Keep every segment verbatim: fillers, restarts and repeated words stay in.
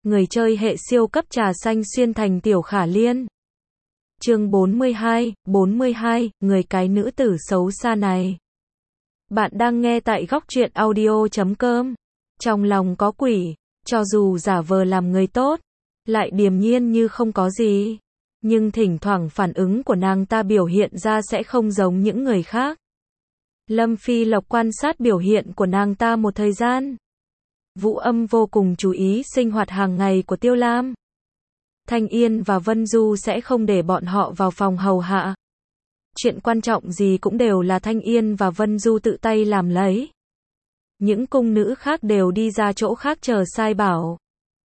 người chơi hệ siêu cấp trà xanh xuyên thành Tiểu Khả Liên. Chương bốn mươi hai, bốn mươi hai, người cái nữ tử xấu xa này. Bạn đang nghe tại góc truyện audio chấm com. Trong lòng có quỷ, cho dù giả vờ làm người tốt, lại điềm nhiên như không có gì. Nhưng thỉnh thoảng phản ứng của nàng ta biểu hiện ra sẽ không giống những người khác. Lâm Phi Lộc quan sát biểu hiện của nàng ta một thời gian. Vũ Âm vô cùng chú ý sinh hoạt hàng ngày của Tiêu Lam. Thanh Yên và Vân Du sẽ không để bọn họ vào phòng hầu hạ. Chuyện quan trọng gì cũng đều là Thanh Yên và Vân Du tự tay làm lấy. Những cung nữ khác đều đi ra chỗ khác chờ sai bảo.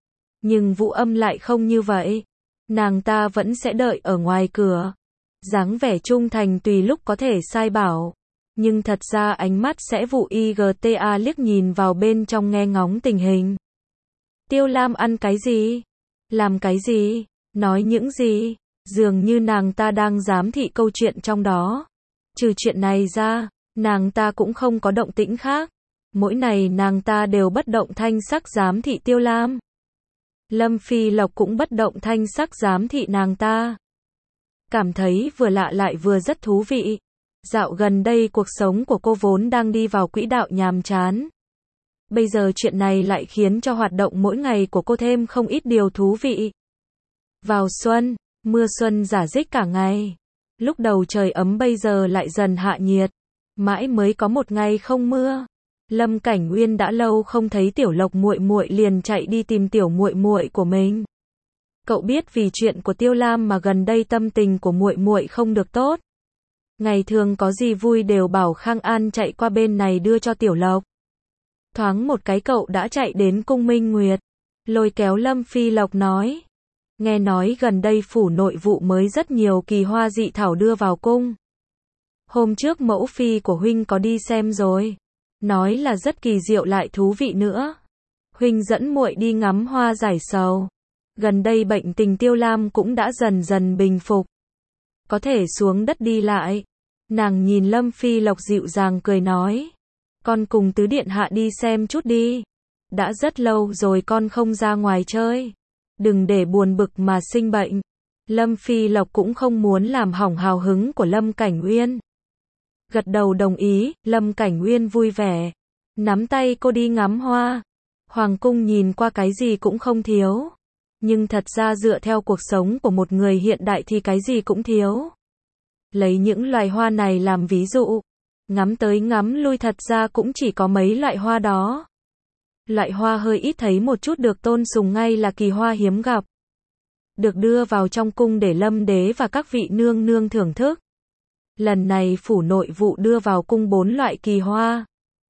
Nhưng Vũ Âm lại không như vậy. Nàng ta vẫn sẽ đợi ở ngoài cửa. Dáng vẻ trung thành tùy lúc có thể sai bảo. Nhưng thật ra ánh mắt sẽ vụ i giê tê a liếc nhìn vào bên trong nghe ngóng tình hình. Tiêu Lam ăn cái gì? Làm cái gì? Nói những gì? Dường như nàng ta đang giám thị câu chuyện trong đó. Trừ chuyện này ra, nàng ta cũng không có động tĩnh khác. Mỗi ngày nàng ta đều bất động thanh sắc giám thị Tiêu Lam. Lâm Phi Lộc cũng bất động thanh sắc giám thị nàng ta. Cảm thấy vừa lạ lại vừa rất thú vị. Dạo gần đây cuộc sống của cô vốn đang đi vào quỹ đạo nhàm chán. Bây giờ chuyện này lại khiến cho hoạt động mỗi ngày của cô thêm không ít điều thú vị. Vào xuân, mưa xuân rả rích cả ngày. Lúc đầu trời ấm bây giờ lại dần hạ nhiệt. Mãi mới có một ngày không mưa. Lâm Cảnh Uyên đã lâu không thấy Tiểu Lộc muội muội liền chạy đi tìm tiểu muội muội của mình. Cậu biết vì chuyện của Tiêu Lam mà gần đây tâm tình của muội muội không được tốt. Ngày thường có gì vui đều bảo Khang An chạy qua bên này đưa cho Tiểu Lộc. Thoáng một cái cậu đã chạy đến cung Minh Nguyệt, lôi kéo Lâm Phi Lộc nói. Nghe nói gần đây phủ nội vụ mới rất nhiều kỳ hoa dị thảo đưa vào cung. Hôm trước mẫu phi của huynh có đi xem rồi. Nói là rất kỳ diệu lại thú vị nữa. Huynh dẫn muội đi ngắm hoa giải sầu. Gần đây bệnh tình Tiêu Lam cũng đã dần dần bình phục. Có thể xuống đất đi lại. Nàng nhìn Lâm Phi Lộc dịu dàng cười nói. Con cùng tứ điện hạ đi xem chút đi. Đã rất lâu rồi con không ra ngoài chơi. Đừng để buồn bực mà sinh bệnh. Lâm Phi Lộc cũng không muốn làm hỏng hào hứng của Lâm Cảnh Uyên. Gật đầu đồng ý, Lâm Cảnh Uyên vui vẻ. Nắm tay cô đi ngắm hoa. Hoàng cung nhìn qua cái gì cũng không thiếu. Nhưng thật ra dựa theo cuộc sống của một người hiện đại thì cái gì cũng thiếu. Lấy những loài hoa này làm ví dụ. Ngắm tới ngắm lui thật ra cũng chỉ có mấy loại hoa đó. Loại hoa hơi ít thấy một chút được tôn sùng ngay là kỳ hoa hiếm gặp. Được đưa vào trong cung để Lâm đế và các vị nương nương thưởng thức. Lần này phủ nội vụ đưa vào cung bốn loại kỳ hoa.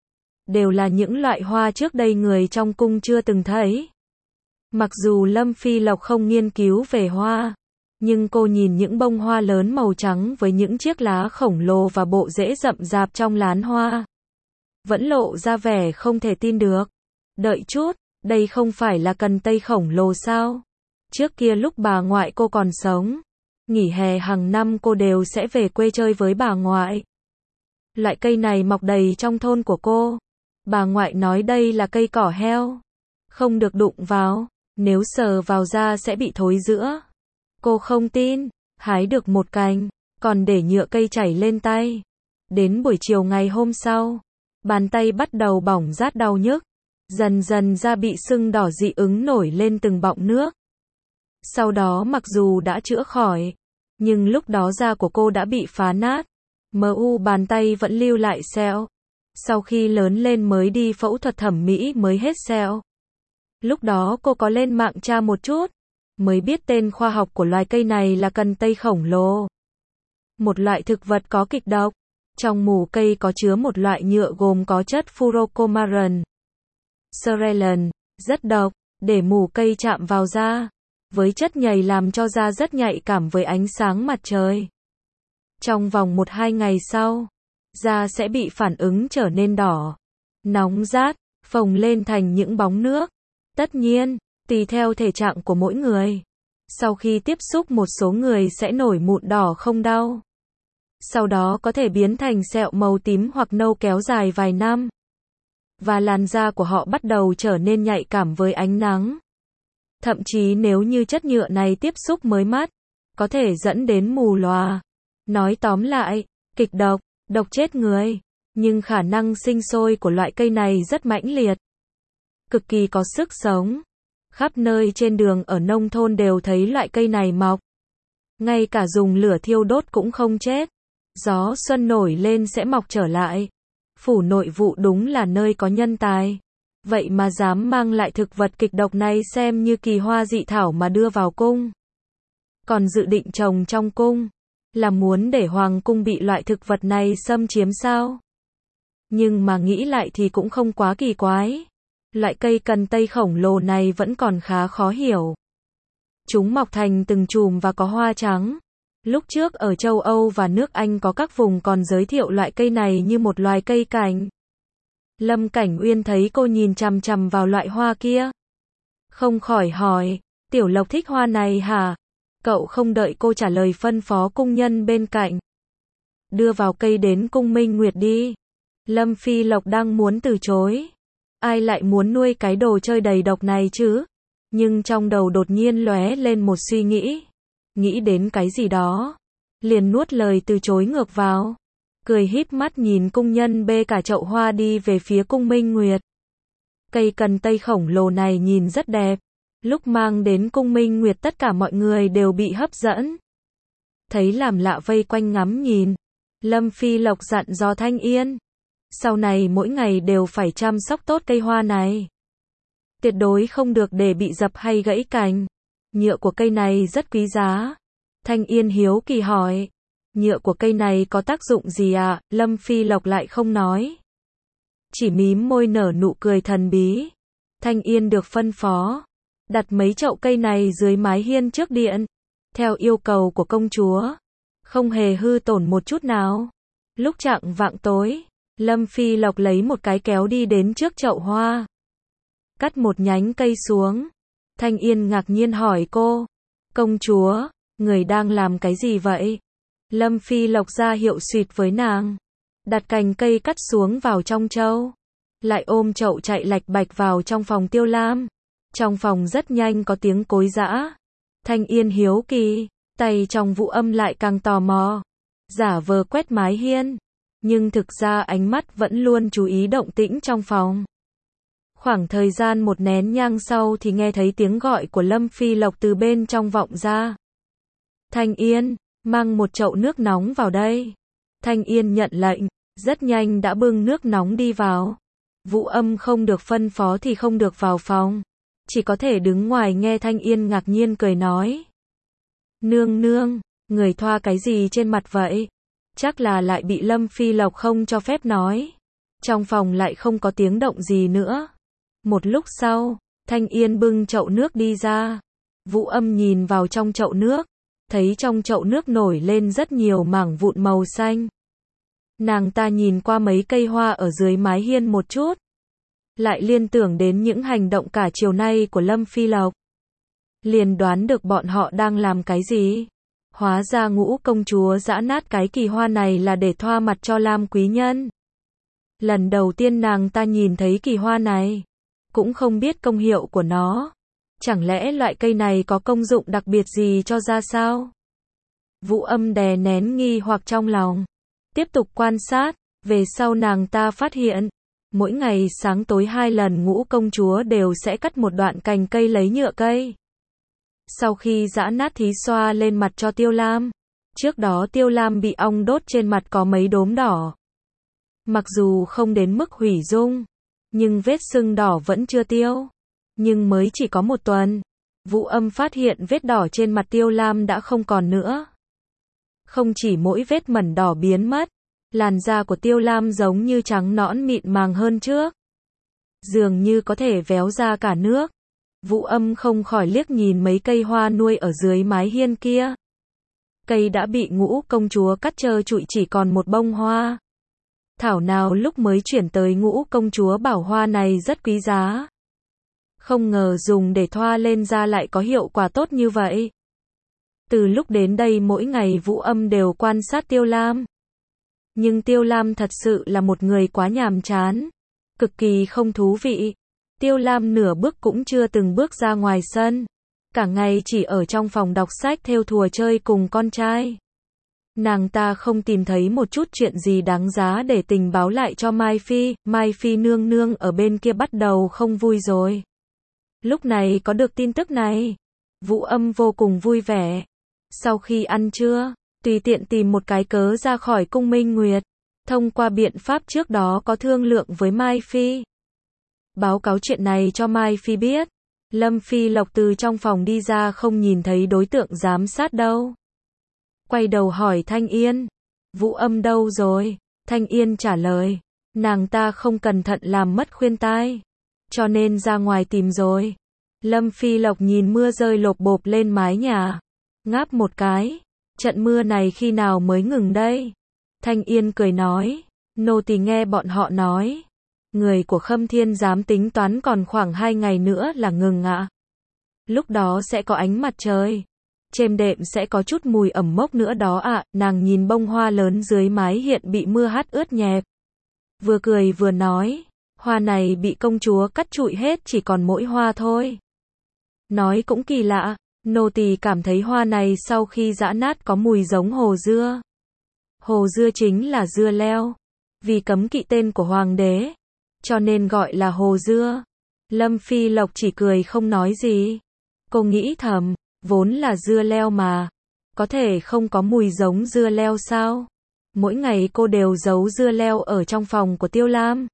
Đều là những loại hoa trước đây người trong cung chưa từng thấy. Mặc dù Lâm Phi Lộc không nghiên cứu về hoa, nhưng cô nhìn những bông hoa lớn màu trắng với những chiếc lá khổng lồ và bộ rễ rậm rạp trong lán hoa. Vẫn lộ ra vẻ không thể tin được. Đợi chút, đây không phải là cần tây khổng lồ sao? Trước kia lúc bà ngoại cô còn sống, nghỉ hè hàng năm cô đều sẽ về quê chơi với bà ngoại. Loại cây này mọc đầy trong thôn của cô. Bà ngoại nói đây là cây cỏ heo. Không được đụng vào, nếu sờ vào da sẽ bị thối rữa. Cô không tin, hái được một cành, còn để nhựa cây chảy lên tay. Đến buổi chiều ngày hôm sau, bàn tay bắt đầu bỏng rát đau nhức. Dần dần da bị sưng đỏ dị ứng nổi lên từng bọng nước. Sau đó mặc dù đã chữa khỏi, nhưng lúc đó da của cô đã bị phá nát. Mờ u bàn tay vẫn lưu lại sẹo. Sau khi lớn lên mới đi phẫu thuật thẩm mỹ mới hết sẹo. Lúc đó cô có lên mạng tra một chút, mới biết tên khoa học của loài cây này là cần tây khổng lồ. Một loại thực vật có kịch độc. Trong mủ cây có chứa một loại nhựa gồm có chất furocomarin, Serelin, rất độc, để mủ cây chạm vào da. Với chất nhầy làm cho da rất nhạy cảm với ánh sáng mặt trời. Trong vòng một hai ngày sau, da sẽ bị phản ứng trở nên đỏ, nóng rát, phồng lên thành những bóng nước. Tất nhiên, tùy theo thể trạng của mỗi người. Sau khi tiếp xúc một số người sẽ nổi mụn đỏ không đau. Sau đó có thể biến thành sẹo màu tím hoặc nâu kéo dài vài năm. Và làn da của họ bắt đầu trở nên nhạy cảm với ánh nắng. Thậm chí nếu như chất nhựa này tiếp xúc mới mắt, có thể dẫn đến mù lòa. Nói tóm lại, kịch độc, độc chết người. Nhưng khả năng sinh sôi của loại cây này rất mãnh liệt. Cực kỳ có sức sống. Khắp nơi trên đường ở nông thôn đều thấy loại cây này mọc. Ngay cả dùng lửa thiêu đốt cũng không chết. Gió xuân nổi lên sẽ mọc trở lại. Phủ nội vụ đúng là nơi có nhân tài. Vậy mà dám mang lại thực vật kịch độc này xem như kỳ hoa dị thảo mà đưa vào cung. Còn dự định trồng trong cung, là muốn để hoàng cung bị loại thực vật này xâm chiếm sao? Nhưng mà nghĩ lại thì cũng không quá kỳ quái. Loại cây cần tây khổng lồ này vẫn còn khá khó hiểu. Chúng mọc thành từng chùm và có hoa trắng. Lúc trước ở châu Âu và nước Anh có các vùng còn giới thiệu loại cây này như một loài cây cảnh. Lâm Cảnh Uyên thấy cô nhìn chằm chằm vào loại hoa kia. Không khỏi hỏi, Tiểu Lộc thích hoa này hả? Cậu không đợi cô trả lời phân phó cung nhân bên cạnh. Đưa vào cây đến cung Minh Nguyệt đi. Lâm Phi Lộc đang muốn từ chối. Ai lại muốn nuôi cái đồ chơi đầy độc này chứ? Nhưng trong đầu đột nhiên lóe lên một suy nghĩ. Nghĩ đến cái gì đó. Liền nuốt lời từ chối ngược vào. Cười híp mắt nhìn cung nhân bê cả chậu hoa đi về phía cung Minh Nguyệt. Cây cần tây khổng lồ này nhìn rất đẹp. Lúc mang đến cung Minh Nguyệt tất cả mọi người đều bị hấp dẫn. Thấy làm lạ vây quanh ngắm nhìn. Lâm Phi Lộc dặn dò Thanh Yên. Sau này mỗi ngày đều phải chăm sóc tốt cây hoa này. Tuyệt đối không được để bị dập hay gãy cành. Nhựa của cây này rất quý giá. Thanh Yên hiếu kỳ hỏi. Nhựa của cây này có tác dụng gì ạ? À? Lâm Phi Lộc lại không nói. Chỉ mím môi nở nụ cười thần bí. Thanh Yên được phân phó. Đặt mấy chậu cây này dưới mái hiên trước điện. Theo yêu cầu của công chúa. Không hề hư tổn một chút nào. Lúc chạng vạng tối, Lâm Phi Lộc lấy một cái kéo đi đến trước chậu hoa. Cắt một nhánh cây xuống. Thanh Yên ngạc nhiên hỏi cô. Công chúa, người đang làm cái gì vậy? Lâm Phi Lộc ra hiệu xuyệt với nàng. Đặt cành cây cắt xuống vào trong chậu. Lại ôm chậu chạy lạch bạch vào trong phòng Tiêu Lam. Trong phòng rất nhanh có tiếng cối giã. Thanh Yên hiếu kỳ, tay trong Vũ Âm lại càng tò mò. Giả vờ quét mái hiên. Nhưng thực ra ánh mắt vẫn luôn chú ý động tĩnh trong phòng. Khoảng thời gian một nén nhang sau thì nghe thấy tiếng gọi của Lâm Phi Lộc từ bên trong vọng ra. Thanh Yên, mang một chậu nước nóng vào đây. Thanh Yên nhận lệnh, rất nhanh đã bưng nước nóng đi vào. Vũ Âm không được phân phó thì không được vào phòng. Chỉ có thể đứng ngoài nghe Thanh Yên ngạc nhiên cười nói. Nương nương, người thoa cái gì trên mặt vậy? Chắc là lại bị Lâm Phi Lộc không cho phép nói. Trong phòng lại không có tiếng động gì nữa. Một lúc sau, Thanh Yên bưng chậu nước đi ra. Vũ Âm nhìn vào trong chậu nước. Thấy trong chậu nước nổi lên rất nhiều mảng vụn màu xanh. Nàng ta nhìn qua mấy cây hoa ở dưới mái hiên một chút. Lại liên tưởng đến những hành động cả chiều nay của Lâm Phi Lộc. Liền đoán được bọn họ đang làm cái gì. Hóa ra Ngũ công chúa giã nát cái kỳ hoa này là để thoa mặt cho Lam quý nhân. Lần đầu tiên nàng ta nhìn thấy kỳ hoa này. Cũng không biết công hiệu của nó. Chẳng lẽ loại cây này có công dụng đặc biệt gì cho da sao? Vũ Âm đè nén nghi hoặc trong lòng. Tiếp tục quan sát. Về sau nàng ta phát hiện. Mỗi ngày sáng tối hai lần Ngũ công chúa đều sẽ cắt một đoạn cành cây lấy nhựa cây. Sau khi giã nát thì xoa lên mặt cho Tiêu Lam. Trước đó Tiêu Lam bị ong đốt trên mặt có mấy đốm đỏ. Mặc dù không đến mức hủy dung, nhưng vết sưng đỏ vẫn chưa tiêu. Nhưng mới chỉ có một tuần, Vũ Âm phát hiện vết đỏ trên mặt Tiêu Lam đã không còn nữa. Không chỉ mỗi vết mẩn đỏ biến mất, làn da của Tiêu Lam giống như trắng nõn mịn màng hơn trước. Dường như có thể véo ra cả nước. Vũ Âm không khỏi liếc nhìn mấy cây hoa nuôi ở dưới mái hiên kia. Cây đã bị Ngũ công chúa cắt trơ trụi chỉ còn một bông hoa. Thảo nào lúc mới chuyển tới Ngũ công chúa bảo hoa này rất quý giá. Không ngờ dùng để thoa lên da lại có hiệu quả tốt như vậy. Từ lúc đến đây mỗi ngày Vũ Âm đều quan sát Tiêu Lam. Nhưng Tiêu Lam thật sự là một người quá nhàm chán. Cực kỳ không thú vị. Tiêu Lam nửa bước cũng chưa từng bước ra ngoài sân. cả ngày chỉ ở trong phòng đọc sách thêu thùa chơi cùng con trai. Nàng ta không tìm thấy một chút chuyện gì đáng giá để tình báo lại cho Mai Phi, Mai Phi nương nương ở bên kia bắt đầu không vui rồi. Lúc này có được tin tức này, Vũ Âm vô cùng vui vẻ. Sau khi ăn trưa, tùy tiện tìm một cái cớ ra khỏi cung Minh Nguyệt, thông qua biện pháp trước đó có thương lượng với Mai Phi. Báo cáo chuyện này cho Mai Phi biết. Lâm Phi Lộc từ trong phòng đi ra không nhìn thấy đối tượng giám sát đâu. Quay đầu hỏi Thanh Yên, Vũ Âm đâu rồi? Thanh Yên trả lời, nàng ta không cẩn thận làm mất khuyên tai, cho nên ra ngoài tìm rồi. Lâm Phi Lộc nhìn mưa rơi lộp bộp lên mái nhà, ngáp một cái, trận mưa này khi nào mới ngừng đây? Thanh Yên cười nói, nô tỳ nghe bọn họ nói, người của Khâm Thiên Giám tính toán còn khoảng hai ngày nữa là ngừng ạ. Lúc đó sẽ có ánh mặt trời, chêm đệm sẽ có chút mùi ẩm mốc nữa đó ạ. Nàng nhìn bông hoa lớn dưới mái hiện bị mưa hắt ướt nhẹp, vừa cười vừa nói, hoa này bị công chúa cắt trụi hết chỉ còn mỗi hoa thôi. Nói cũng kỳ lạ, nô tỳ cảm thấy hoa này sau khi giã nát có mùi giống hồ dưa. Hồ dưa chính là dưa leo, vì cấm kỵ tên của hoàng đế, cho nên gọi là hồ dưa. Lâm Phi Lộc chỉ cười không nói gì. Cô nghĩ thầm, vốn là dưa leo mà, có thể không có mùi giống dưa leo sao? Mỗi ngày cô đều giấu dưa leo ở trong phòng của Tiêu Lam.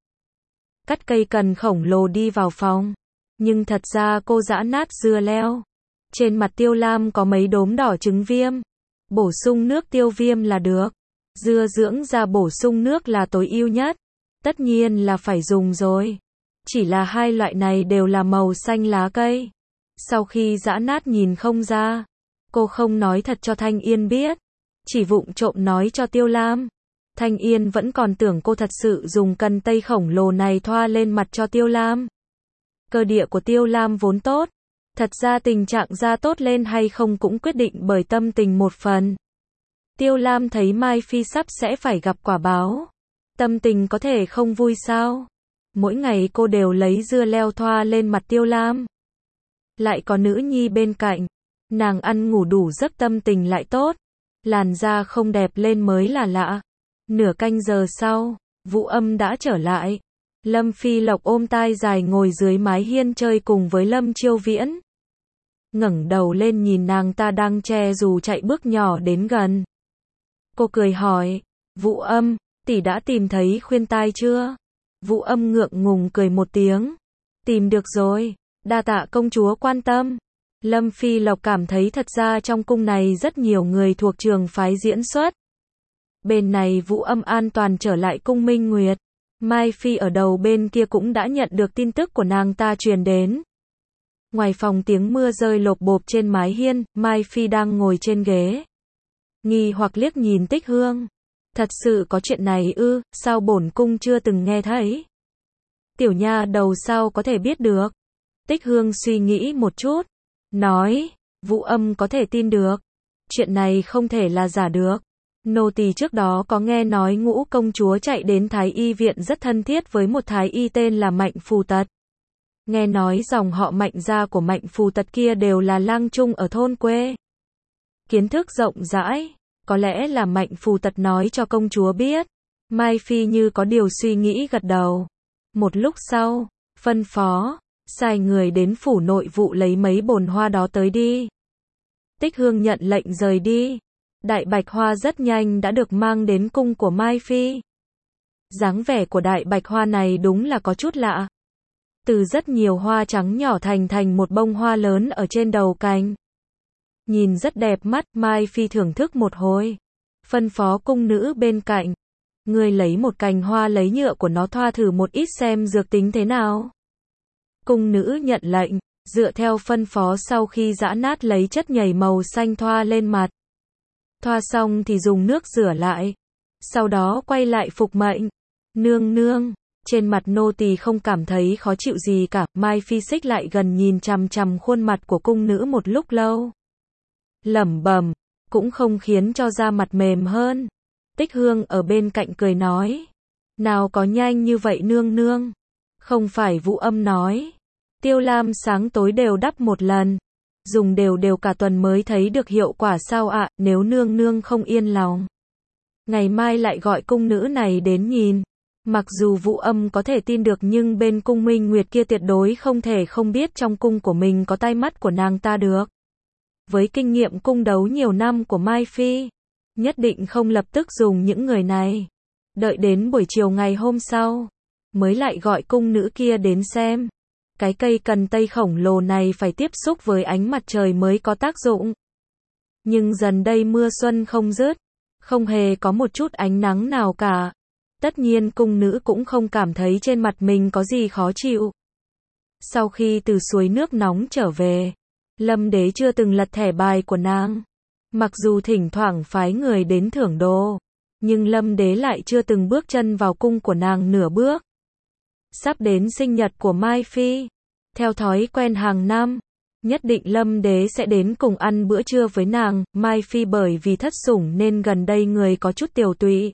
Cắt cây cần khổng lồ đi vào phòng, nhưng thật ra cô giã nát dưa leo. Trên mặt Tiêu Lam có mấy đốm đỏ trứng viêm, bổ sung nước tiêu viêm là được. Dưa dưỡng da bổ sung nước là tối ưu nhất, tất nhiên là phải dùng rồi. Chỉ là hai loại này đều là màu xanh lá cây. Sau khi giã nát nhìn không ra, cô không nói thật cho Thanh Yên biết, chỉ vụng trộm nói cho Tiêu Lam. Thanh Yên vẫn còn tưởng cô thật sự dùng cần tây khổng lồ này thoa lên mặt cho Tiêu Lam. Cơ địa của Tiêu Lam vốn tốt, thật ra tình trạng da tốt lên hay không cũng quyết định bởi tâm tình một phần. Tiêu Lam thấy Mai Phi sắp sẽ phải gặp quả báo, tâm tình có thể không vui sao? Mỗi ngày cô đều lấy dưa leo thoa lên mặt Tiêu Lam. Lại có nữ nhi bên cạnh, nàng ăn ngủ đủ giấc tâm tình lại tốt, làn da không đẹp lên mới là lạ. Nửa canh giờ sau, Vũ Âm đã trở lại. Lâm Phi Lộc ôm tai dài ngồi dưới mái hiên chơi cùng với Lâm Chiêu Viễn. Ngẩng đầu lên nhìn nàng ta đang che dù chạy bước nhỏ đến gần. Cô cười hỏi, Vũ Âm, tỷ đã tìm thấy khuyên tai chưa? Vũ Âm ngượng ngùng cười một tiếng. Tìm được rồi, đa tạ công chúa quan tâm. Lâm Phi Lộc cảm thấy thật ra trong cung này rất nhiều người thuộc trường phái diễn xuất. Bên này Vũ Âm an toàn trở lại cung Minh Nguyệt. Mai Phi ở đầu bên kia cũng đã nhận được tin tức của nàng ta truyền đến. Ngoài phòng tiếng mưa rơi lộp bộp trên mái hiên, Mai Phi đang ngồi trên ghế, nghi hoặc liếc nhìn Tích Hương. Thật sự có chuyện này ư, sao bổn cung chưa từng nghe thấy? Tiểu nha đầu sao có thể biết được? Tích Hương suy nghĩ một chút, nói, Vũ Âm có thể tin được. Chuyện này không thể là giả được. Nô tỳ trước đó có nghe nói Ngũ công chúa chạy đến Thái Y viện rất thân thiết với một Thái Y tên là Mạnh Phù Tật. Nghe nói dòng họ Mạnh gia của Mạnh Phù Tật kia đều là lang trung ở thôn quê. Kiến thức rộng rãi, có lẽ là Mạnh Phù Tật nói cho công chúa biết. Mai Phi như có điều suy nghĩ gật đầu. Một lúc sau, phân phó, sai người đến phủ nội vụ lấy mấy bồn hoa đó tới đi. Tích Hương nhận lệnh rời đi. Đại bạch hoa rất nhanh đã được mang đến cung của Mai Phi. Dáng vẻ của đại bạch hoa này đúng là có chút lạ. Từ rất nhiều hoa trắng nhỏ thành thành một bông hoa lớn ở trên đầu cành. Nhìn rất đẹp mắt, Mai Phi thưởng thức một hồi. Phân phó cung nữ bên cạnh. Người lấy một cành hoa lấy nhựa của nó thoa thử một ít xem dược tính thế nào. Cung nữ nhận lệnh, dựa theo phân phó sau khi giã nát lấy chất nhầy màu xanh thoa lên mặt. Thoa xong thì dùng nước rửa lại. Sau đó quay lại phục mệnh. Nương nương, trên mặt nô tỳ không cảm thấy khó chịu gì cả. Mai Phi xích lại gần nhìn chằm chằm khuôn mặt của cung nữ một lúc lâu. Lẩm bẩm, cũng không khiến cho da mặt mềm hơn. Tích Hương ở bên cạnh cười nói. Nào có nhanh như vậy nương nương. Không phải Vũ Âm nói. Tiêu Lam sáng tối đều đắp một lần. dùng đều đều cả tuần mới thấy được hiệu quả sao ạ, nếu nương nương không yên lòng. Ngày mai lại gọi cung nữ này đến nhìn. Mặc dù Vũ Âm có thể tin được nhưng bên cung Minh Nguyệt kia tuyệt đối không thể không biết trong cung của mình có tai mắt của nàng ta được. Với kinh nghiệm cung đấu nhiều năm của Mai Phi, nhất định không lập tức dùng những người này. Đợi đến buổi chiều ngày hôm sau, mới lại gọi cung nữ kia đến xem. Cái cây cần tây khổng lồ này phải tiếp xúc với ánh mặt trời mới có tác dụng. Nhưng dần đây mưa xuân không dứt, không hề có một chút ánh nắng nào cả. Tất nhiên cung nữ cũng không cảm thấy trên mặt mình có gì khó chịu. Sau khi từ suối nước nóng trở về, Lâm Đế chưa từng lật thẻ bài của nàng. Mặc dù thỉnh thoảng phái người đến thưởng đồ, nhưng Lâm Đế lại chưa từng bước chân vào cung của nàng nửa bước. Sắp đến sinh nhật của Mai Phi, theo thói quen hàng năm, nhất định Lâm Đế sẽ đến cùng ăn bữa trưa với nàng. Mai Phi bởi vì thất sủng nên gần đây người có chút tiều tụy.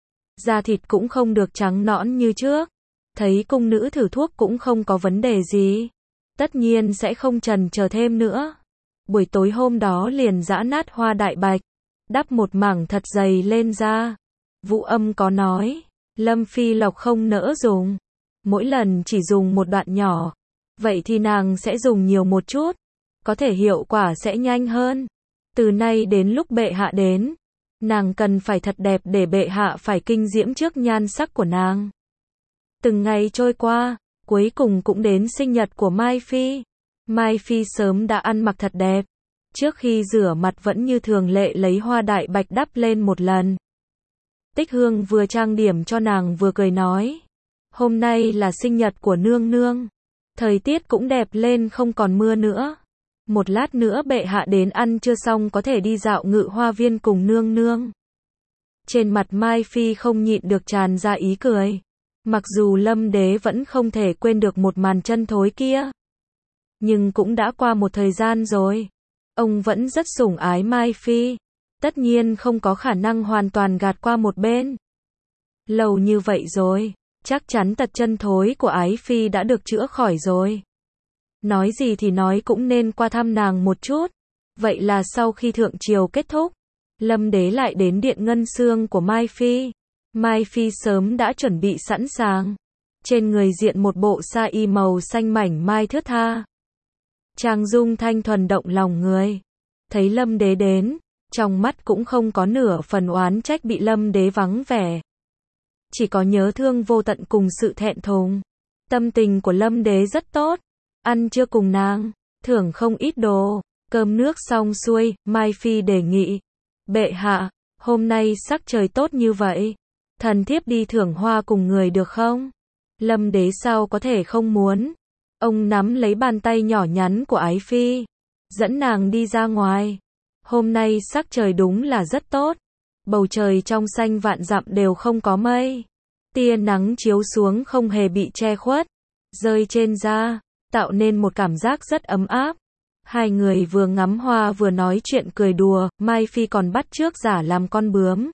Da thịt cũng không được trắng nõn như trước. Thấy cung nữ thử thuốc cũng không có vấn đề gì. Tất nhiên sẽ không chần chờ thêm nữa. Buổi tối hôm đó liền giã nát hoa đại bạch, đắp một mảng thật dày lên da. Vũ Âm có nói, Lâm Phi Lộc không nỡ dùng. Mỗi lần chỉ dùng một đoạn nhỏ. Vậy thì nàng sẽ dùng nhiều một chút. Có thể hiệu quả sẽ nhanh hơn. Từ nay đến lúc bệ hạ đến, nàng cần phải thật đẹp để bệ hạ phải kinh diễm trước nhan sắc của nàng. Từng ngày trôi qua, cuối cùng cũng đến sinh nhật của Mai Phi. Mai Phi sớm đã ăn mặc thật đẹp. Trước khi rửa mặt vẫn như thường lệ lấy hoa đại bạch đắp lên một lần. Tích Hương vừa trang điểm cho nàng vừa cười nói. Hôm nay là sinh nhật của nương nương. Thời tiết cũng đẹp lên không còn mưa nữa. Một lát nữa bệ hạ đến ăn trưa xong có thể đi dạo Ngự Hoa Viên cùng nương nương. Trên mặt Mai Phi không nhịn được tràn ra ý cười. Mặc dù Lâm Đế vẫn không thể quên được một màn chân thối kia. Nhưng cũng đã qua một thời gian rồi. Ông vẫn rất sủng ái Mai Phi. Tất nhiên không có khả năng hoàn toàn gạt qua một bên. Lâu như vậy rồi, chắc chắn tật chân thối của Ái Phi đã được chữa khỏi rồi. Nói gì thì nói cũng nên qua thăm nàng một chút. Vậy là sau khi thượng triều kết thúc, Lâm Đế lại đến điện ngân xương của Mai Phi. Mai Phi sớm đã chuẩn bị sẵn sàng. Trên người diện một bộ sa y màu xanh mảnh mai thướt tha. Trang dung thanh thuần động lòng người. Thấy Lâm Đế đến, trong mắt cũng không có nửa phần oán trách bị Lâm Đế vắng vẻ. Chỉ có nhớ thương vô tận cùng sự thẹn thùng. Tâm tình của Lâm Đế rất tốt. Ăn trưa cùng nàng, thưởng không ít đồ. Cơm nước xong xuôi, Mai Phi đề nghị. Bệ hạ, hôm nay sắc trời tốt như vậy. Thần thiếp đi thưởng hoa cùng người được không? Lâm Đế sao có thể không muốn. Ông nắm lấy bàn tay nhỏ nhắn của Ái Phi, dẫn nàng đi ra ngoài. Hôm nay sắc trời đúng là rất tốt. Bầu trời trong xanh vạn dặm đều không có mây. Tia nắng chiếu xuống không hề bị che khuất, rơi trên da, tạo nên một cảm giác rất ấm áp. Hai người vừa ngắm hoa vừa nói chuyện cười đùa, Mai Phi còn bắt chước giả làm con bướm.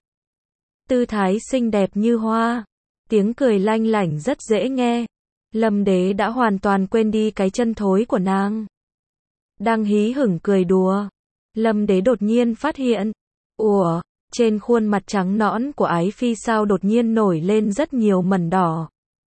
Tư thái xinh đẹp như hoa, tiếng cười lanh lảnh rất dễ nghe. Lâm Đế đã hoàn toàn quên đi cái chân thối của nàng. Đang hí hửng cười đùa, Lâm Đế đột nhiên phát hiện, ủa, trên khuôn mặt trắng nõn của Ái Phi sao đột nhiên nổi lên rất nhiều mẩn đỏ.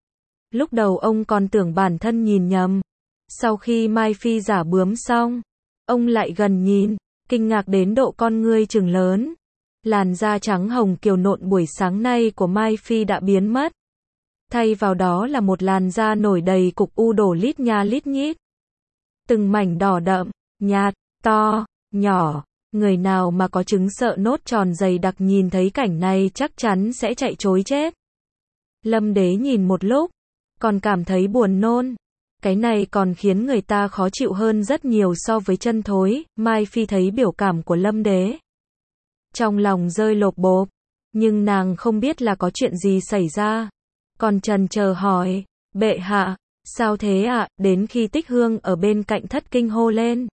Lúc đầu ông còn tưởng bản thân nhìn nhầm. Sau khi Mai Phi giả bướm xong, ông lại gần nhìn, kinh ngạc đến độ con ngươi trừng lớn. Làn da trắng hồng kiều nộn buổi sáng nay của Mai Phi đã biến mất. Thay vào đó là một làn da nổi đầy cục u đổ lít nha lít nhít. Từng mảnh đỏ đậm, nhạt, to, nhỏ. Người nào mà có trứng sợ nốt tròn dày đặc nhìn thấy cảnh này chắc chắn sẽ chạy trối chết. Lâm Đế nhìn một lúc, còn cảm thấy buồn nôn. Cái này còn khiến người ta khó chịu hơn rất nhiều so với chân thối. Mai Phi thấy biểu cảm của Lâm Đế, trong lòng rơi lột bột. Nhưng nàng không biết là có chuyện gì xảy ra. Còn chần chờ hỏi, bệ hạ, sao thế ạ? À? Đến khi Tích Hương ở bên cạnh thất kinh hô lên.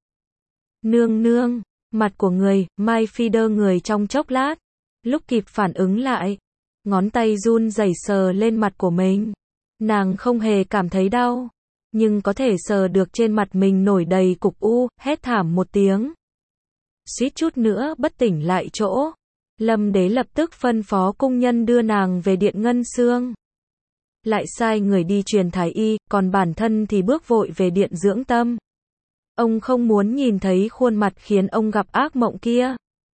Nương nương, mặt của người, Mai Phi đơ người trong chốc lát. Lúc kịp phản ứng lại, ngón tay run rẩy sờ lên mặt của mình. Nàng không hề cảm thấy đau. nhưng có thể sờ được trên mặt mình nổi đầy cục u, hét thảm một tiếng. Suýt chút nữa bất tỉnh lại chỗ. Lâm Đế lập tức phân phó cung nhân đưa nàng về điện ngân xương. Lại sai người đi truyền thái y, còn bản thân thì bước vội về điện dưỡng tâm. Ông không muốn nhìn thấy khuôn mặt khiến ông gặp ác mộng kia.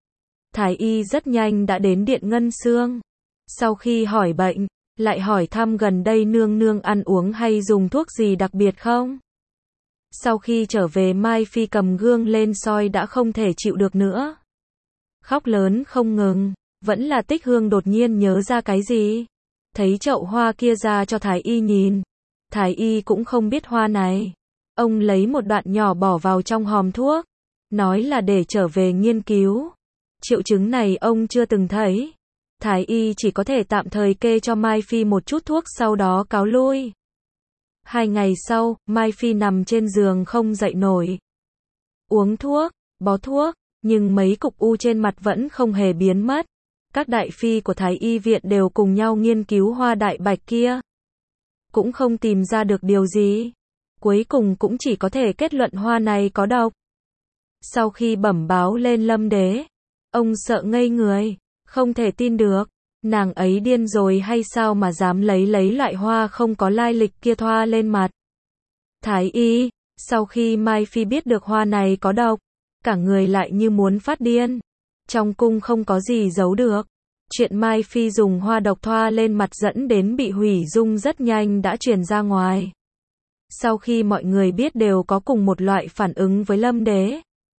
Thái y rất nhanh đã đến điện ngân xương. Sau khi hỏi bệnh, lại hỏi thăm gần đây nương nương ăn uống hay dùng thuốc gì đặc biệt không. Sau khi trở về Mai Phi cầm gương lên soi đã không thể chịu được nữa. Khóc lớn không ngừng, vẫn là Tích Hương đột nhiên nhớ ra cái gì. Thấy chậu hoa kia ra cho Thái y nhìn. Thái y cũng không biết hoa này. Ông lấy một đoạn nhỏ bỏ vào trong hòm thuốc. Nói là để trở về nghiên cứu. Triệu chứng này ông chưa từng thấy. Thái y chỉ có thể tạm thời kê cho Mai Phi một chút thuốc sau đó cáo lui. Hai ngày sau, Mai Phi nằm trên giường không dậy nổi. Uống thuốc, bó thuốc, nhưng mấy cục u trên mặt vẫn không hề biến mất. Các đại phi của Thái y viện đều cùng nhau nghiên cứu hoa đại bạch kia. Cũng không tìm ra được điều gì. Cuối cùng cũng chỉ có thể kết luận hoa này có độc. Sau khi bẩm báo lên Lâm Đế, ông sợ ngây người, không thể tin được. Nàng ấy điên rồi hay sao mà dám lấy lấy loại hoa không có lai lịch kia thoa lên mặt. Thái y, sau khi Mai Phi biết được hoa này có độc, cả người lại như muốn phát điên. Trong cung không có gì giấu được. Chuyện Mai Phi dùng hoa độc thoa lên mặt dẫn đến bị hủy dung rất nhanh đã truyền ra ngoài. Sau khi mọi người biết đều có cùng một loại phản ứng với Lâm Đế.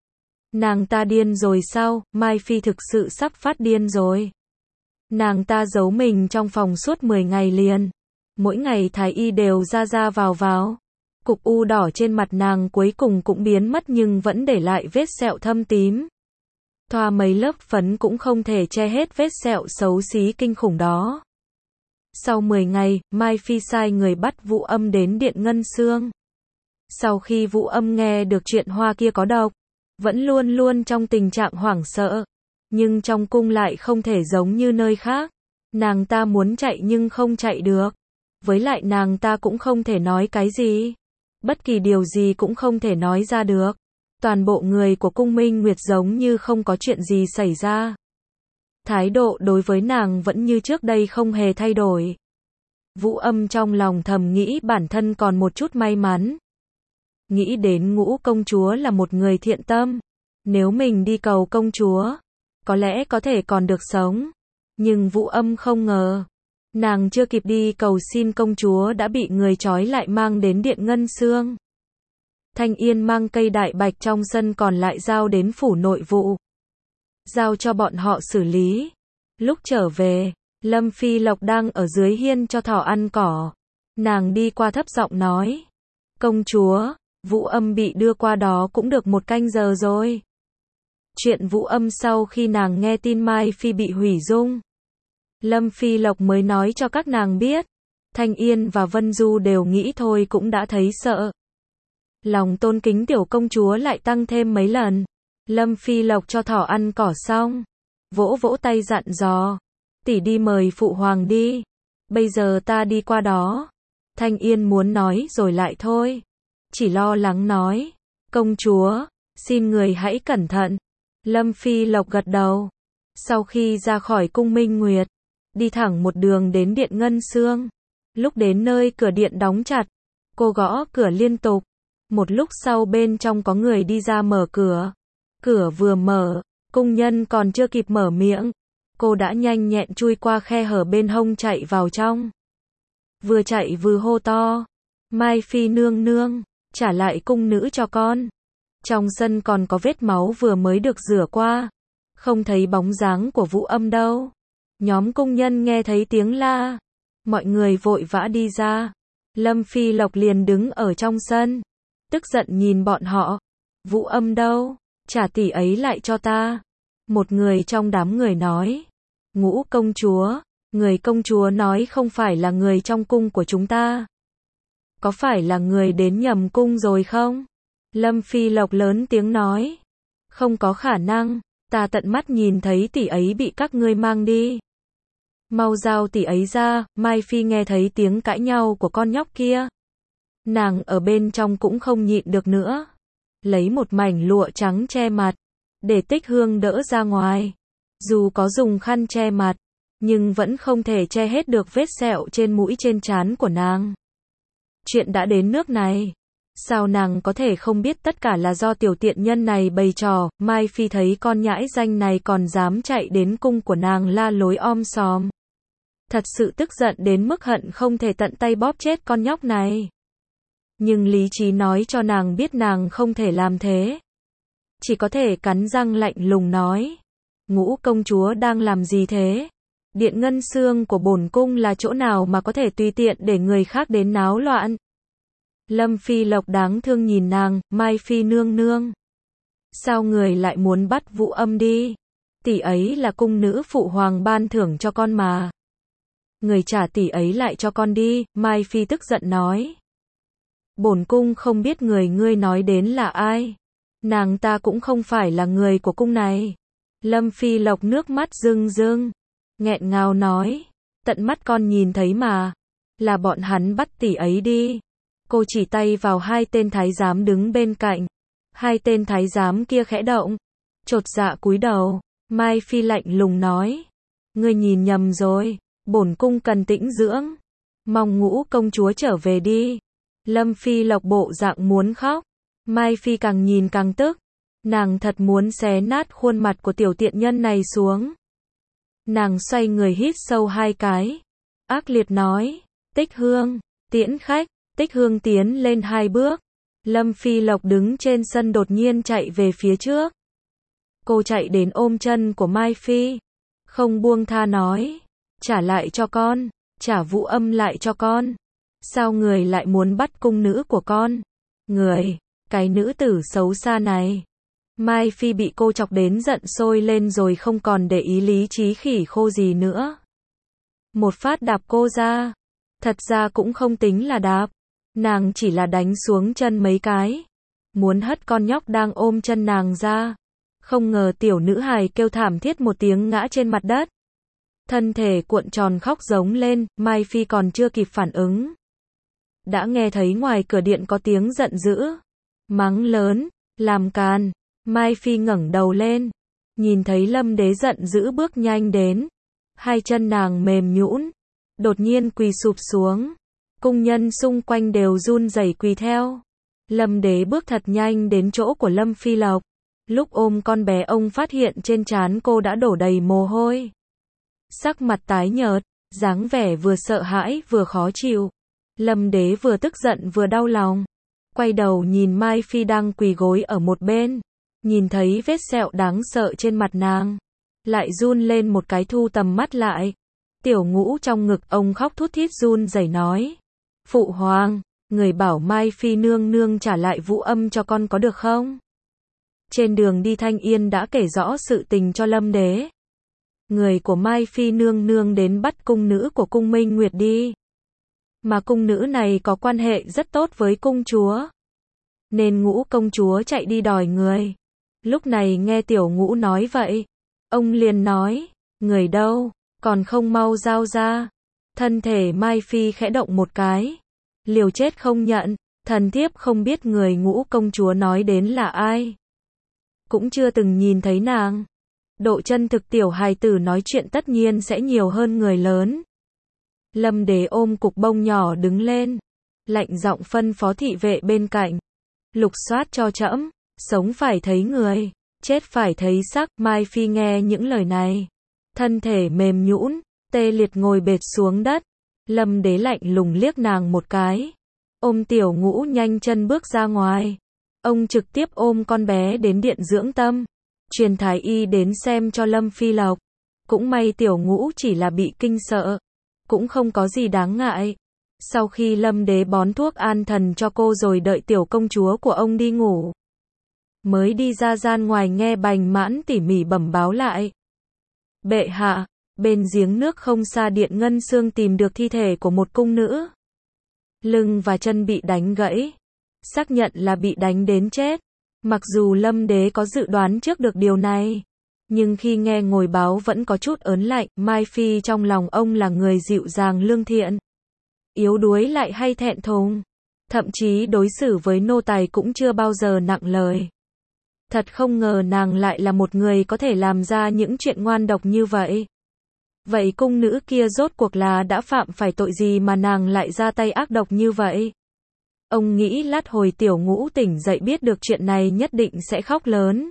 Nàng ta điên rồi sao? Mai Phi thực sự sắp phát điên rồi. Nàng ta giấu mình trong phòng suốt mười ngày liền. Mỗi ngày Thái y đều ra ra vào vào. Cục u đỏ trên mặt nàng cuối cùng cũng biến mất nhưng vẫn để lại vết sẹo thâm tím. Thoa mấy lớp phấn cũng không thể che hết vết sẹo xấu xí kinh khủng đó. Sau mười ngày, Mai Phi sai người bắt Vũ Âm đến điện ngân xương. Sau khi Vũ Âm nghe được chuyện hoa kia có độc, vẫn luôn luôn trong tình trạng hoảng sợ. Nhưng trong cung lại không thể giống như nơi khác. Nàng ta muốn chạy nhưng không chạy được. Với lại nàng ta cũng không thể nói cái gì. Bất kỳ điều gì cũng không thể nói ra được. Toàn bộ người của cung Minh Nguyệt giống như không có chuyện gì xảy ra. Thái độ đối với nàng vẫn như trước đây không hề thay đổi. Vũ Âm trong lòng thầm nghĩ bản thân còn một chút may mắn. Nghĩ đến Ngũ công chúa là một người thiện tâm. Nếu mình đi cầu công chúa, có lẽ có thể còn được sống. Nhưng Vũ Âm không ngờ. Nàng chưa kịp đi cầu xin công chúa đã bị người trói lại mang đến điện ngân xương. Thanh Yên mang cây đại bạch trong sân còn lại giao đến phủ nội vụ. Giao cho bọn họ xử lý. Lúc trở về, Lâm Phi Lộc đang ở dưới hiên cho thỏ ăn cỏ. Nàng đi qua thấp giọng nói. Công chúa, Vũ Âm bị đưa qua đó cũng được một canh giờ rồi. Chuyện Vũ Âm sau khi nàng nghe tin Mai Phi bị hủy dung. Lâm Phi Lộc mới nói cho các nàng biết. Thanh Yên và Vân Du đều nghĩ thôi cũng đã thấy sợ. Lòng tôn kính tiểu công chúa lại tăng thêm mấy lần. Lâm Phi Lộc cho thỏ ăn cỏ xong. Vỗ vỗ tay dặn dò. Tỷ đi mời phụ hoàng đi. Bây giờ ta đi qua đó. Thanh Yên muốn nói rồi lại thôi. Chỉ lo lắng nói. Công chúa, xin người hãy cẩn thận. Lâm Phi Lộc gật đầu. Sau khi ra khỏi cung Minh Nguyệt, đi thẳng một đường đến điện ngân xương. Lúc đến nơi cửa điện đóng chặt, cô gõ cửa liên tục. Một lúc sau bên trong có người đi ra mở cửa. Cửa vừa mở, cung nhân còn chưa kịp mở miệng. Cô đã nhanh nhẹn chui qua khe hở bên hông chạy vào trong. Vừa chạy vừa hô to. Mai Phi nương nương, trả lại cung nữ cho con. Trong sân còn có vết máu vừa mới được rửa qua. Không thấy bóng dáng của Vũ Âm đâu. Nhóm cung nhân nghe thấy tiếng la. Mọi người vội vã đi ra. Lâm Phi Lộc liền đứng ở trong sân. Tức giận nhìn bọn họ. Vũ Âm đâu? Trả tỷ ấy lại cho ta. Một người trong đám người nói. Ngũ công chúa. Người công chúa nói không phải là người trong cung của chúng ta. Có phải là người đến nhầm cung rồi không? Lâm Phi Lộc lớn tiếng nói. Không có khả năng. Ta tận mắt nhìn thấy tỷ ấy bị các ngươi mang đi. Mau giao tỷ ấy ra. Mai Phi nghe thấy tiếng cãi nhau của con nhóc kia. Nàng ở bên trong cũng không nhịn được nữa. Lấy một mảnh lụa trắng che mặt, để Tích Hương đỡ ra ngoài. Dù có dùng khăn che mặt, nhưng vẫn không thể che hết được vết sẹo trên mũi trên trán của nàng. Chuyện đã đến nước này, sao nàng có thể không biết tất cả là do tiểu tiện nhân này bày trò. Mai Phi thấy con nhãi danh này còn dám chạy đến cung của nàng la lối om sòm. Thật sự tức giận đến mức hận không thể tận tay bóp chết con nhóc này. Nhưng lý trí nói cho nàng biết nàng không thể làm thế. Chỉ có thể cắn răng lạnh lùng nói. Ngũ công chúa đang làm gì thế? Điện Ngân Xương của bổn cung là chỗ nào mà có thể tùy tiện để người khác đến náo loạn? Lâm Phi Lộc đáng thương nhìn nàng, Mai Phi nương nương. Sao người lại muốn bắt Vũ Âm đi? Tỷ ấy là cung nữ phụ hoàng ban thưởng cho con mà. Người trả tỷ ấy lại cho con đi, Mai Phi tức giận nói. Bổn cung không biết người ngươi nói đến là ai. Nàng ta cũng không phải là người của cung này. Lâm Phi Lộc nước mắt rưng rưng, nghẹn ngào nói. Tận mắt con nhìn thấy mà. Là bọn hắn bắt tỷ ấy đi. Cô chỉ tay vào hai tên thái giám đứng bên cạnh. Hai tên thái giám kia khẽ động, chột dạ cúi đầu. Mai Phi lạnh lùng nói. Ngươi nhìn nhầm rồi. Bổn cung cần tĩnh dưỡng. Mong Ngũ công chúa trở về đi. Lâm Phi Lộc bộ dạng muốn khóc. Mai Phi càng nhìn càng tức. Nàng thật muốn xé nát khuôn mặt của tiểu tiện nhân này xuống. Nàng xoay người hít sâu hai cái. Ác liệt nói. Tích Hương, tiễn khách. Tích Hương tiến lên hai bước. Lâm Phi Lộc đứng trên sân đột nhiên chạy về phía trước. Cô chạy đến ôm chân của Mai Phi. Không buông tha nói. Trả lại cho con. Trả Vũ Âm lại cho con. Sao người lại muốn bắt cung nữ của con? Người, cái nữ tử xấu xa này. Mai Phi bị cô chọc đến giận sôi lên rồi không còn để ý lý trí khỉ khô gì nữa. Một phát đạp cô ra. Thật ra cũng không tính là đạp. Nàng chỉ là đánh xuống chân mấy cái. Muốn hất con nhóc đang ôm chân nàng ra. Không ngờ tiểu nữ hài kêu thảm thiết một tiếng ngã trên mặt đất. Thân thể cuộn tròn khóc giống lên, Mai Phi còn chưa kịp phản ứng. Đã nghe thấy ngoài cửa điện có tiếng giận dữ. Mắng lớn, làm càn. Mai Phi ngẩng đầu lên. Nhìn thấy Lâm Đế giận dữ bước nhanh đến. Hai chân nàng mềm nhũn, đột nhiên quỳ sụp xuống. Cung nhân xung quanh đều run rẩy quỳ theo. Lâm Đế bước thật nhanh đến chỗ của Lâm Phi Lộc. Lúc ôm con bé ông phát hiện trên trán cô đã đổ đầy mồ hôi. Sắc mặt tái nhợt, dáng vẻ vừa sợ hãi vừa khó chịu. Lâm Đế vừa tức giận vừa đau lòng. Quay đầu nhìn Mai Phi đang quỳ gối ở một bên. Nhìn thấy vết sẹo đáng sợ trên mặt nàng. Lại run lên một cái thu tầm mắt lại. Tiểu Ngũ trong ngực ông khóc thút thít run rẩy nói. Phụ hoàng, người bảo Mai Phi nương nương trả lại Vũ Âm cho con có được không? Trên đường đi Thanh Yên đã kể rõ sự tình cho Lâm Đế. Người của Mai Phi nương nương đến bắt cung nữ của cung Minh Nguyệt đi. Mà cung nữ này có quan hệ rất tốt với cung chúa. Nên Ngũ công chúa chạy đi đòi người. Lúc này nghe Tiểu Ngũ nói vậy. Ông liền nói, người đâu, còn không mau giao ra. Thân thể Mai Phi khẽ động một cái. Liều chết không nhận, thần thiếp không biết người Ngũ công chúa nói đến là ai. Cũng chưa từng nhìn thấy nàng. Độ chân thực tiểu hài tử nói chuyện tất nhiên sẽ nhiều hơn người lớn. Lâm Đế ôm cục bông nhỏ đứng lên. Lạnh giọng phân phó thị vệ bên cạnh. Lục soát cho trẫm, sống phải thấy người, chết phải thấy xác. Mai Phi nghe những lời này. Thân thể mềm nhũn, tê liệt ngồi bệt xuống đất. Lâm Đế lạnh lùng liếc nàng một cái. Ôm Tiểu Ngũ nhanh chân bước ra ngoài. Ông trực tiếp ôm con bé đến điện dưỡng tâm. Truyền thái y đến xem cho Lâm Phi Lộc. Cũng may Tiểu Ngũ chỉ là bị kinh sợ. Cũng không có gì đáng ngại. Sau khi Lâm Đế bón thuốc an thần cho cô rồi đợi tiểu công chúa của ông đi ngủ. Mới đi ra gian ngoài nghe Bành Mãn tỉ mỉ bẩm báo lại. Bệ hạ, bên giếng nước không xa điện Ngân Xương tìm được thi thể của một cung nữ. Lưng và chân bị đánh gãy. Xác nhận là bị đánh đến chết. Mặc dù Lâm Đế có dự đoán trước được điều này. Nhưng khi nghe ngồi báo vẫn có chút ớn lạnh. Mai Phi trong lòng ông là người dịu dàng lương thiện. Yếu đuối lại hay thẹn thùng. thậm chí đối xử với nô tài cũng chưa bao giờ nặng lời. Thật không ngờ nàng lại là một người có thể làm ra những chuyện ngoan độc như vậy. Vậy cung nữ kia rốt cuộc là đã phạm phải tội gì mà nàng lại ra tay ác độc như vậy? Ông nghĩ lát hồi Tiểu Ngũ tỉnh dậy biết được chuyện này nhất định sẽ khóc lớn.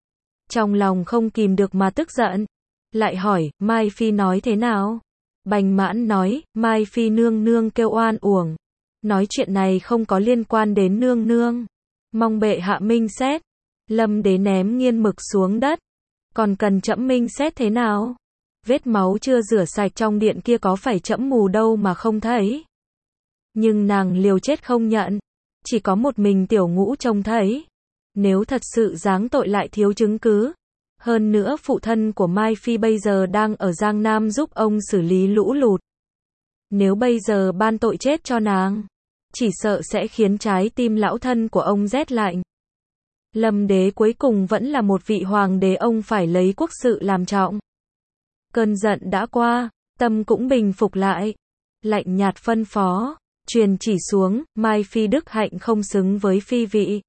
Trong lòng không kìm được mà tức giận. Lại hỏi, Mai Phi nói thế nào? Bành Mãn nói, Mai Phi nương nương kêu oan uổng. Nói chuyện này không có liên quan đến nương nương. Mong bệ hạ minh xét. Lâm Đế ném nghiên mực xuống đất. Còn cần trẫm minh xét thế nào? Vết máu chưa rửa sạch trong điện kia có phải trẫm mù đâu mà không thấy. Nhưng nàng liều chết không nhận. Chỉ có một mình Tiểu Ngũ trông thấy. Nếu thật sự giáng tội lại thiếu chứng cứ. Hơn nữa phụ thân của Mai Phi bây giờ đang ở Giang Nam giúp ông xử lý lũ lụt. Nếu bây giờ ban tội chết cho nàng, chỉ sợ sẽ khiến trái tim lão thân của ông rét lạnh. Lâm Đế cuối cùng vẫn là một vị hoàng đế, ông phải lấy quốc sự làm trọng. Cơn giận đã qua, tâm cũng bình phục lại. Lạnh nhạt phân phó, truyền chỉ xuống, Mai Phi đức hạnh không xứng với phi vị.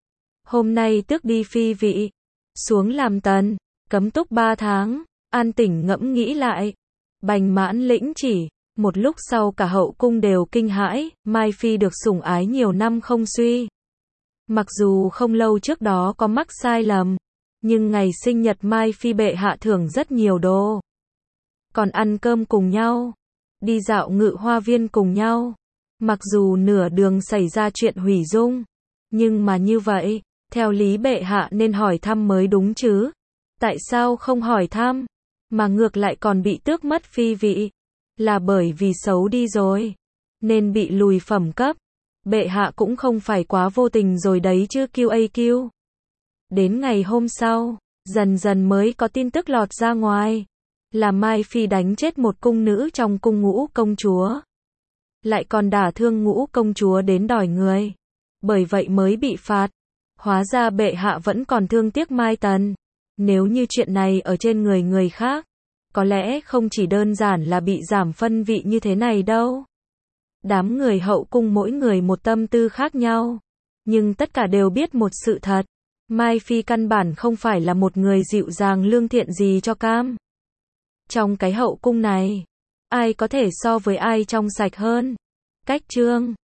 Hôm nay tước đi phi vị, xuống làm tần, cấm túc ba tháng, An Tỉnh ngẫm nghĩ lại. Bành Mãn lĩnh chỉ, một lúc sau cả hậu cung đều kinh hãi, Mai Phi được sủng ái nhiều năm không suy. Mặc dù không lâu trước đó có mắc sai lầm, nhưng ngày sinh nhật Mai Phi bệ hạ thưởng rất nhiều đồ. Còn ăn cơm cùng nhau, đi dạo Ngự Hoa Viên cùng nhau. Mặc dù nửa đường xảy ra chuyện hủy dung, nhưng mà như vậy, theo lý bệ hạ nên hỏi thăm mới đúng chứ. Tại sao không hỏi thăm, mà ngược lại còn bị tước mất phi vị? Là bởi vì xấu đi rồi, nên bị lùi phẩm cấp. Bệ hạ cũng không phải quá vô tình rồi đấy chứ kiu a kiu. Đến ngày hôm sau, dần dần mới có tin tức lọt ra ngoài. Là Mai Phi đánh chết một cung nữ trong cung Ngũ công chúa. Lại còn đả thương Ngũ công chúa đến đòi người. Bởi vậy mới bị phạt. Hóa ra bệ hạ vẫn còn thương tiếc Mai Tần. Nếu như chuyện này ở trên người người khác, có lẽ không chỉ đơn giản là bị giảm phân vị như thế này đâu. Đám người hậu cung mỗi người một tâm tư khác nhau. Nhưng tất cả đều biết một sự thật. Mai Phi căn bản không phải là một người dịu dàng lương thiện gì cho cam. Trong cái hậu cung này, ai có thể so với ai trong sạch hơn? Cách chương